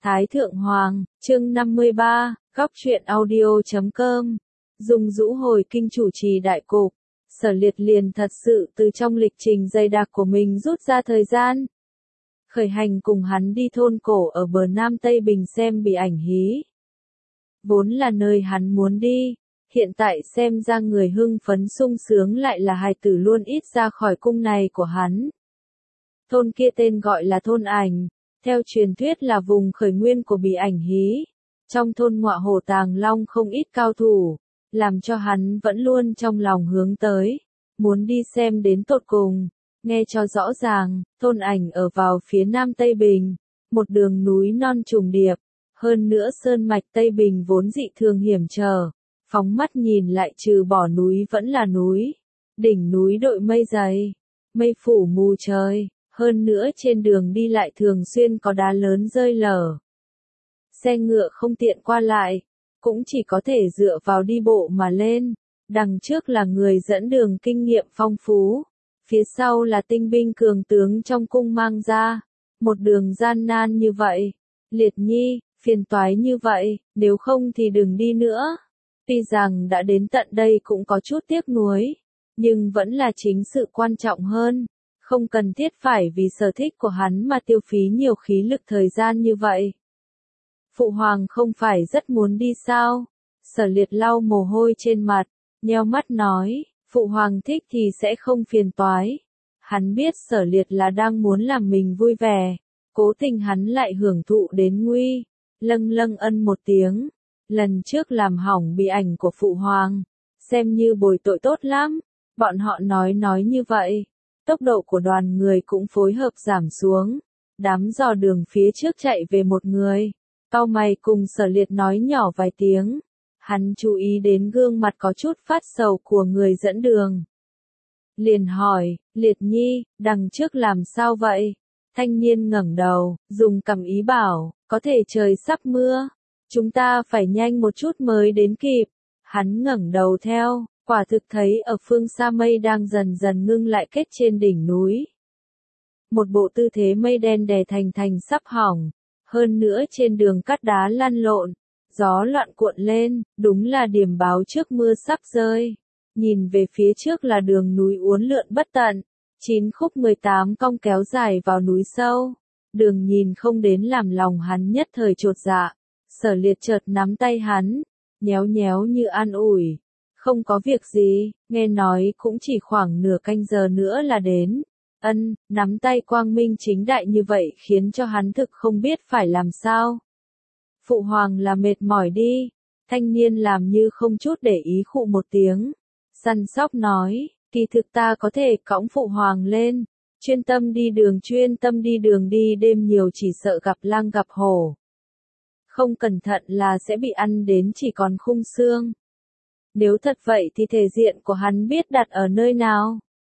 Thái Thượng Hoàng, chương 53, góc truyện audio.com. Dung Dũ hồi kinh chủ trì đại cục, Sở Liệt liền thật sự từ trong lịch trình dày đặc của mình rút ra thời gian. Khởi hành cùng hắn đi thôn cổ ở bờ Nam Tây Bình xem bị ảnh hí. Vốn là nơi hắn muốn đi, hiện tại xem ra người hưng phấn sung sướng lại là hài tử luôn ít ra khỏi cung này của hắn. Thôn kia tên gọi là thôn Ảnh. Theo truyền thuyết là vùng khởi nguyên của Bỉ Ảnh hí, trong thôn Ngọa Hổ Tàng Long không ít cao thủ, làm cho hắn vẫn luôn trong lòng hướng tới, muốn đi xem đến tột cùng. Nghe cho rõ ràng, thôn Ảnh ở vào phía Nam Tây Bình, một đường núi non trùng điệp, hơn nữa sơn mạch Tây Bình vốn dị thường hiểm trở, phóng mắt nhìn lại trừ bỏ núi vẫn là núi, đỉnh núi đội mây dày, mây phủ mù trời. Hơn nữa trên đường đi lại thường xuyên có đá lớn rơi lở. Xe ngựa không tiện qua lại, cũng chỉ có thể dựa vào đi bộ mà lên. Đằng trước là người dẫn đường kinh nghiệm phong phú, phía sau là tinh binh cường tướng trong cung mang ra. Một đường gian nan như vậy, Liệt Nhi, phiền toái như vậy, nếu không thì đừng đi nữa. Tuy rằng đã đến tận đây cũng có chút tiếc nuối, nhưng vẫn là chính sự quan trọng hơn. Không cần thiết phải vì sở thích của hắn mà tiêu phí nhiều khí lực thời gian như vậy. Phụ hoàng không phải rất muốn đi sao? Sở Liệt lau mồ hôi trên mặt, nheo mắt nói, phụ hoàng thích thì sẽ không phiền toái. Hắn biết Sở Liệt là đang muốn làm mình vui vẻ, cố tình hắn lại hưởng thụ đến nguy, lâng lâng ân một tiếng. Lần trước làm hỏng bị ảnh của phụ hoàng, xem như bồi tội tốt lắm, bọn họ nói như vậy. Tốc độ của đoàn người cũng phối hợp giảm xuống, đám dò đường phía trước chạy về một người, cau mày cùng Sở Liệt nói nhỏ vài tiếng, hắn chú ý đến gương mặt có chút phát sầu của người dẫn đường. Liền hỏi, Liệt Nhi, đằng trước làm sao vậy? Thanh niên ngẩng đầu, dùng cằm ý bảo, có thể trời sắp mưa, chúng ta phải nhanh một chút mới đến kịp. Hắn ngẩng đầu theo. Quả thực thấy ở phương xa mây đang dần dần ngưng lại kết trên đỉnh núi. Một bộ tư thế mây đen đè thành sắp hỏng, hơn nữa trên đường cát đá lăn lộn, gió loạn cuộn lên, đúng là điểm báo trước mưa sắp rơi. Nhìn về phía trước là đường núi uốn lượn bất tận, 9 khúc 18 cong kéo dài vào núi sâu. Đường nhìn không đến làm lòng hắn nhất thời chột dạ. Sở Liệt chợt nắm tay hắn, nhéo nhéo như an ủi. Không có việc gì, nghe nói cũng chỉ khoảng nửa canh giờ nữa là đến. Nắm tay quang minh chính đại như vậy khiến cho hắn thực không biết phải làm sao. Phụ hoàng là mệt mỏi đi. Thanh niên làm như không chút để ý khụ một tiếng. Săn sóc nói, kỳ thực ta có thể cõng phụ hoàng lên. Chuyên tâm đi đường đi đêm nhiều chỉ sợ gặp lang gặp hổ. Không cẩn thận là sẽ bị ăn đến chỉ còn khung xương. Nếu thật vậy thì thể diện của hắn biết đặt ở nơi nào?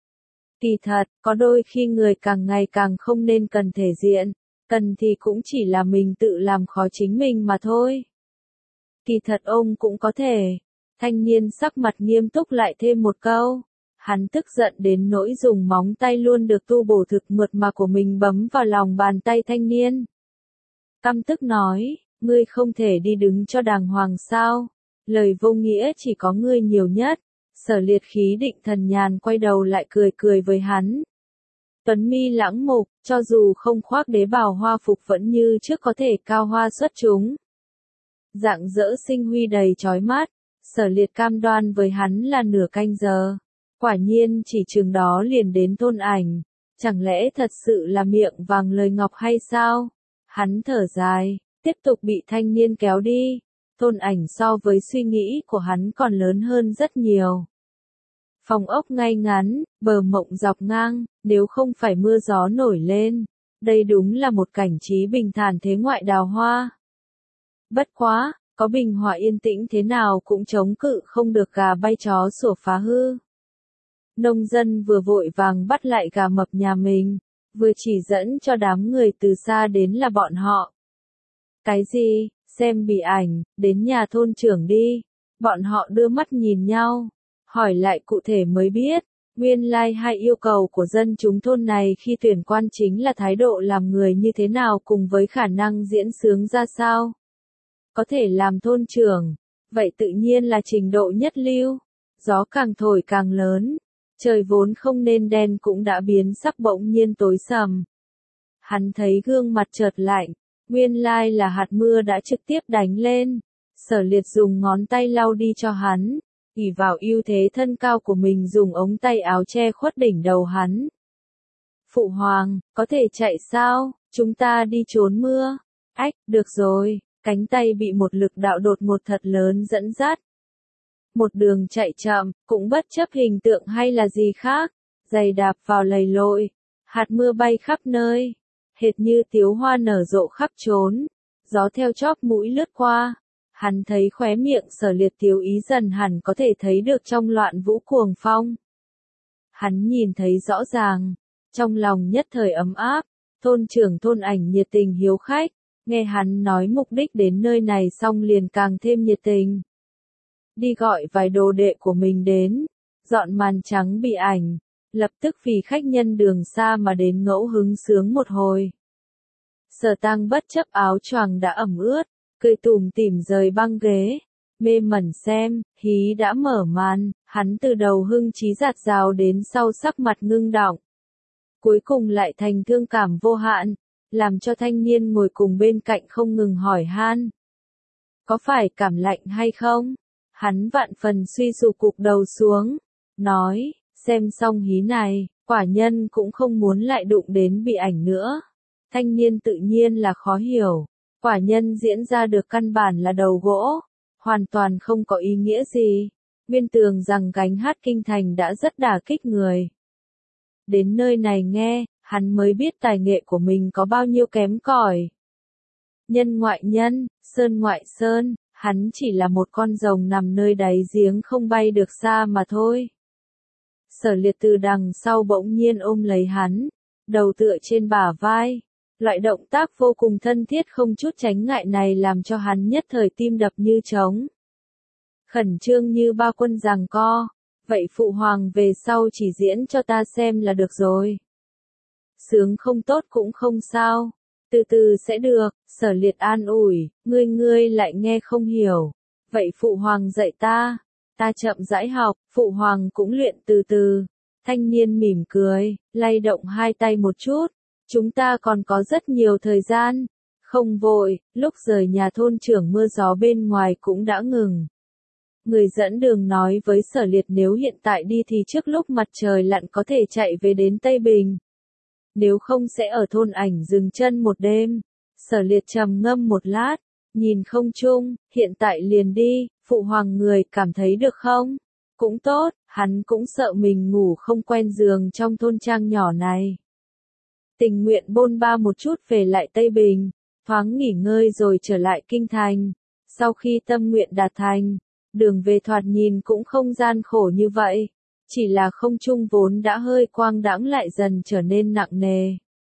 Kỳ thật, có đôi khi người càng ngày càng không nên cần thể diện, cần thì cũng chỉ là mình tự làm khó chính mình mà thôi. Kỳ thật ông cũng có thể. Thanh niên sắc mặt nghiêm túc lại thêm một câu. Hắn tức giận đến nỗi dùng móng tay luôn được tu bổ thực mượt mà của mình bấm vào lòng bàn tay thanh niên. Căm tức nói, ngươi không thể đi đứng cho đàng hoàng sao? Lời vô nghĩa chỉ có ngươi nhiều nhất. Sở Liệt khí định thần nhàn quay đầu lại cười với hắn. Tuấn mi lãng mục, cho dù không khoác đế bào hoa phục vẫn như trước có thể cao hoa xuất chúng. Rạng rỡ sinh huy đầy chói mắt, Sở Liệt cam đoan với hắn là nửa canh giờ. Quả nhiên chỉ chừng đó liền đến thôn Ảnh. Chẳng lẽ thật sự là miệng vàng lời ngọc hay sao? Hắn thở dài, tiếp tục bị thanh niên kéo đi. Thôn Ảnh so với suy nghĩ của hắn còn lớn hơn rất nhiều. Phòng ốc ngay ngắn, bờ mộng dọc ngang, nếu không phải mưa gió nổi lên, đây đúng là một cảnh trí bình thản thế ngoại đào hoa. Bất quá, có bình hòa yên tĩnh thế nào cũng chống cự không được gà bay chó sủa phá hư. Nông dân vừa vội vàng bắt lại gà mập nhà mình, vừa chỉ dẫn cho đám người từ xa đến là bọn họ. Cái gì? Xem bị ảnh, đến nhà thôn trưởng đi. Bọn họ đưa mắt nhìn nhau, hỏi lại cụ thể mới biết, Nguyên lai hai yêu cầu của dân chúng thôn này khi tuyển quan chính là thái độ làm người như thế nào cùng với khả năng diễn xướng ra sao. Có thể làm thôn trưởng, vậy tự nhiên là trình độ nhất lưu. Gió càng thổi càng lớn, trời vốn không nên đen cũng đã biến sắc bỗng nhiên tối sầm. Hắn thấy gương mặt chợt lạnh, nguyên lai là hạt mưa đã trực tiếp đánh lên. Sở Liệt dùng ngón tay lau đi cho hắn, ỷ vào ưu thế thân cao của mình dùng ống tay áo che khuất đỉnh đầu hắn. Phụ hoàng, có thể chạy sao, chúng ta đi trốn mưa. Ách, được rồi, cánh tay bị một lực đạo đột ngột thật lớn dẫn dắt. Một đường chạy chậm, cũng bất chấp hình tượng hay là gì khác, giày đạp vào lầy lội, hạt mưa bay khắp nơi, hệt như tiếu hoa nở rộ khắp chốn, gió theo chóp mũi lướt qua. Hắn thấy khóe miệng Sở Liệt tiếu ý dần hẳn có thể thấy được trong loạn vũ cuồng phong. Hắn nhìn thấy rõ ràng, trong lòng nhất thời ấm áp, thôn trưởng thôn Ảnh nhiệt tình hiếu khách, nghe hắn nói mục đích đến nơi này xong liền càng thêm nhiệt tình. Đi gọi vài đồ đệ của mình đến, dọn màn trắng bị Ảnh, lập tức vì khách nhân đường xa mà đến ngẫu hứng sướng một hồi. Sở Tăng bất chấp áo choàng đã ẩm ướt, cười tủm tỉm rời băng ghế, mê mẩn xem, hí đã mở màn, hắn từ đầu hưng trí dạt dào đến sau sắc mặt ngưng đọng. Cuối cùng lại thành thương cảm vô hạn, làm cho thanh niên ngồi cùng bên cạnh không ngừng hỏi han. Có phải cảm lạnh hay không? Hắn vạn phần suy sụp cụp đầu xuống, nói, xem xong hí này, quả nhân cũng không muốn lại đụng đến bị Ảnh nữa. Thanh niên tự nhiên là khó hiểu. Quả nhân diễn ra được căn bản là đầu gỗ, hoàn toàn không có ý nghĩa gì. Nguyên tưởng rằng gánh hát kinh thành đã rất đả kích người. Đến nơi này nghe, hắn mới biết tài nghệ của mình có bao nhiêu kém cỏi. Nhân ngoại nhân, sơn ngoại sơn, hắn chỉ là một con rồng nằm nơi đáy giếng không bay được xa mà thôi. Sở Liệt từ đằng sau bỗng nhiên ôm lấy hắn, đầu tựa trên bả vai. Loại động tác vô cùng thân thiết không chút tránh ngại này làm cho hắn nhất thời tim đập như trống. Khẩn trương như ba quân giằng co, vậy phụ hoàng về sau chỉ diễn cho ta xem là được rồi. Sướng không tốt cũng không sao, từ từ sẽ được, Sở Liệt an ủi, ngươi lại nghe không hiểu. Vậy phụ hoàng dạy ta chậm rãi học, phụ hoàng cũng luyện từ từ. Thanh niên mỉm cười, lay động hai tay một chút. Chúng ta còn có rất nhiều thời gian, không vội, lúc rời nhà thôn trưởng mưa gió bên ngoài cũng đã ngừng. Người dẫn đường nói với Sở Liệt nếu hiện tại đi thì trước lúc mặt trời lặn có thể chạy về đến Tây Bình. Nếu không sẽ ở thôn Ảnh dừng chân một đêm. Sở Liệt trầm ngâm một lát, nhìn không chung, hiện tại liền đi, phụ hoàng người cảm thấy được không? Cũng tốt, hắn cũng sợ mình ngủ không quen giường trong thôn trang nhỏ này. Tình nguyện bôn ba một chút về lại Tây Bình, thoáng nghỉ ngơi rồi trở lại kinh thành. Sau khi tâm nguyện đạt thành, đường về thoạt nhìn cũng không gian khổ như vậy, chỉ là không trung vốn đã hơi quang đãng lại dần trở nên nặng nề.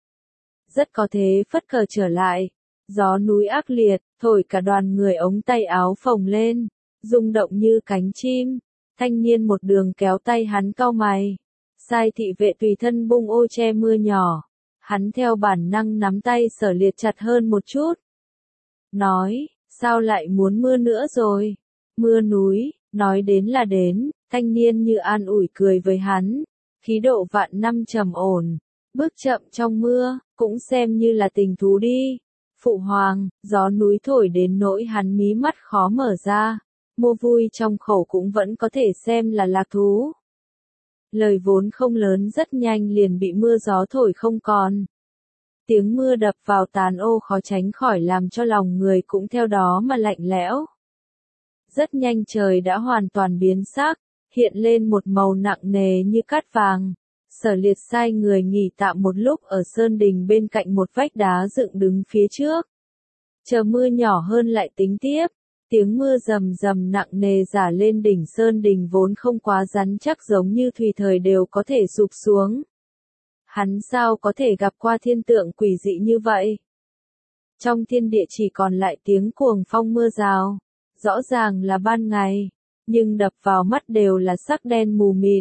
Rất có thế phất cờ trở lại, gió núi ác liệt, thổi cả đoàn người ống tay áo phồng lên, rung động như cánh chim. Thanh niên một đường kéo tay hắn cau mày, sai thị vệ tùy thân bung ô che mưa nhỏ. Hắn theo bản năng nắm tay Sở Liệt chặt hơn một chút. Nói, sao lại muốn mưa nữa rồi? Mưa núi, nói đến là đến, thanh niên như an ủi cười với hắn. Khí độ vạn năm trầm ổn, bước chậm trong mưa, cũng xem như là tình thú đi. Phụ hoàng, gió núi thổi đến nỗi hắn mí mắt khó mở ra. Mua vui trong khẩu cũng vẫn có thể xem là lạc thú. Lời vốn không lớn rất nhanh liền bị mưa gió thổi không còn. Tiếng mưa đập vào tàn ô khó tránh khỏi làm cho lòng người cũng theo đó mà lạnh lẽo. Rất nhanh trời đã hoàn toàn biến sắc, hiện lên một màu nặng nề như cát vàng. Sở Liệt sai người nghỉ tạm một lúc ở sơn đình bên cạnh một vách đá dựng đứng phía trước. Chờ mưa nhỏ hơn lại tính tiếp. Tiếng mưa rầm rầm nặng nề rả lên đỉnh sơn đình vốn không quá rắn chắc giống như tùy thời đều có thể sụp xuống. Hắn sao có thể gặp qua thiên tượng quỷ dị như vậy? Trong thiên địa chỉ còn lại tiếng cuồng phong mưa rào. Rõ ràng là ban ngày, nhưng đập vào mắt đều là sắc đen mù mịt.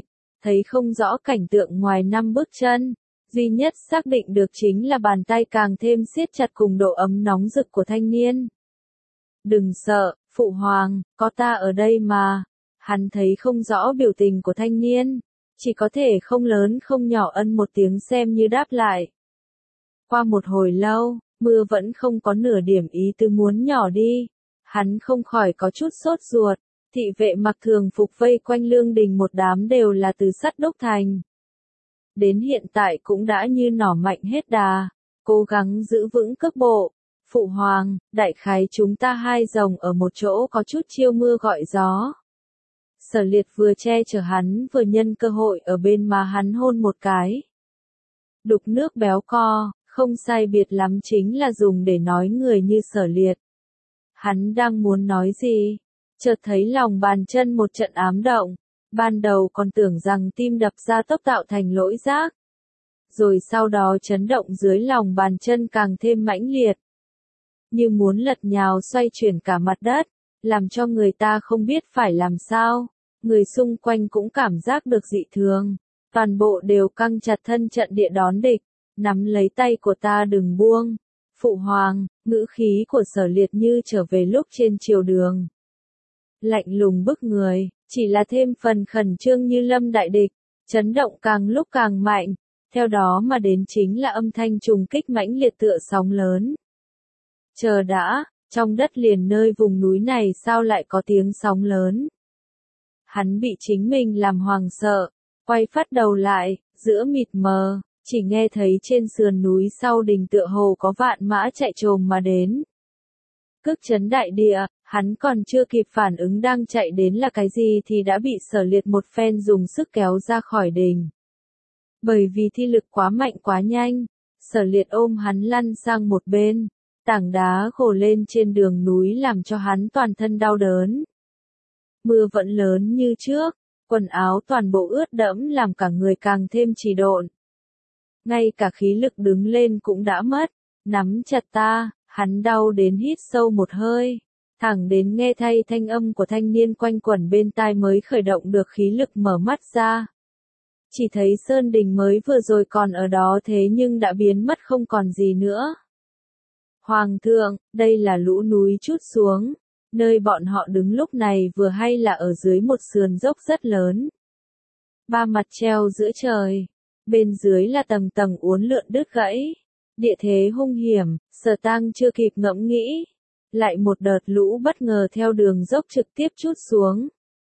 thấy không rõ cảnh tượng ngoài 5 bước chân. Duy nhất xác định được chính là bàn tay càng thêm siết chặt cùng độ ấm nóng rực của thanh niên. Đừng sợ, phụ hoàng, có ta ở đây mà. Hắn thấy không rõ biểu tình của thanh niên, chỉ có thể không lớn không nhỏ ân một tiếng xem như đáp lại. Qua một hồi lâu, mưa vẫn không có nửa điểm ý tứ muốn nhỏ đi. Hắn không khỏi có chút sốt ruột. Thị vệ mặc thường phục vây quanh lương đình một đám đều là từ sắt đúc thành. Đến hiện tại cũng đã như nỏ mạnh hết đà, cố gắng giữ vững cước bộ. Phụ hoàng, đại khái chúng ta hai rồng ở một chỗ có chút chiêu mưa gọi gió. Sở Liệt vừa che chở hắn vừa nhân cơ hội ở bên má hắn hôn một cái. Đục nước béo co, không sai biệt lắm chính là dùng để nói người như Sở Liệt. Hắn đang muốn nói gì? Chợt thấy lòng bàn chân một trận ám động, ban đầu còn tưởng rằng tim đập ra tốc tạo thành lỗi giác. Rồi sau đó chấn động dưới lòng bàn chân càng thêm mãnh liệt. Như muốn lật nhào xoay chuyển cả mặt đất, làm cho người ta không biết phải làm sao. Người xung quanh cũng cảm giác được dị thường, toàn bộ đều căng chặt thân trận địa đón địch, nắm lấy tay của ta đừng buông. Phụ hoàng, ngữ khí của Sở Liệt như trở về lúc trên triều đường. Lạnh lùng bức người, chỉ là thêm phần khẩn trương như lâm đại địch, chấn động càng lúc càng mạnh, theo đó mà đến chính là âm thanh trùng kích mãnh liệt tựa sóng lớn. Chờ đã, trong đất liền nơi vùng núi này sao lại có tiếng sóng lớn? Hắn bị chính mình làm hoàng sợ, quay phát đầu lại, giữa mịt mờ, chỉ nghe thấy trên sườn núi sau đình tựa hồ có vạn mã chạy trồm mà đến. Cước chấn đại địa, hắn còn chưa kịp phản ứng đang chạy đến là cái gì thì đã bị Sở Liệt một phen dùng sức kéo ra khỏi đình. Bởi vì thi lực quá mạnh quá nhanh, Sở Liệt ôm hắn lăn sang một bên, tảng đá gồ lên trên đường núi làm cho hắn toàn thân đau đớn. Mưa vẫn lớn như trước, quần áo toàn bộ ướt đẫm làm cả người càng thêm trì độn. Ngay cả khí lực đứng lên cũng đã mất, nắm chặt ta, hắn đau đến hít sâu một hơi, thẳng đến nghe thay thanh âm của thanh niên quanh quẩn bên tai mới khởi động được khí lực mở mắt ra. Chỉ thấy Sơn Đình mới vừa rồi còn ở đó thế nhưng đã biến mất không còn gì nữa. Hoàng thượng, đây là lũ núi trút xuống. Nơi bọn họ đứng lúc này vừa hay là ở dưới một sườn dốc rất lớn. Ba mặt treo giữa trời, bên dưới là tầng tầng uốn lượn đứt gãy. Địa thế hung hiểm, Sở Tang chưa kịp ngẫm nghĩ. Lại một đợt lũ bất ngờ theo đường dốc trực tiếp trút xuống.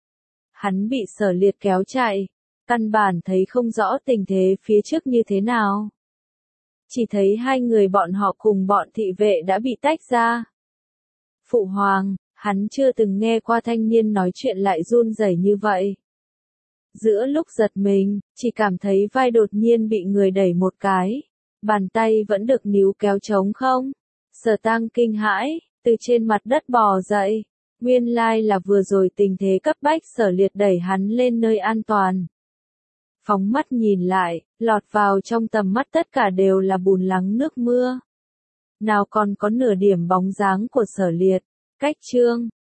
Hắn bị Sở Liệt kéo chạy, căn bản thấy không rõ tình thế phía trước như thế nào. Chỉ thấy hai người bọn họ cùng bọn thị vệ đã bị tách ra. Phụ hoàng, hắn chưa từng nghe qua thanh niên nói chuyện lại run rẩy như vậy. Giữa lúc giật mình, chỉ cảm thấy vai đột nhiên bị người đẩy một cái. Bàn tay vẫn được níu kéo trống không. Sở Tang kinh hãi, từ trên mặt đất bò dậy. Nguyên lai là vừa rồi tình thế cấp bách Sở Liệt đẩy hắn lên nơi an toàn. Phóng mắt nhìn lại, lọt vào trong tầm mắt tất cả đều là bùn lắng nước mưa. Nào còn có nửa điểm bóng dáng của Sở Liệt. Cách chương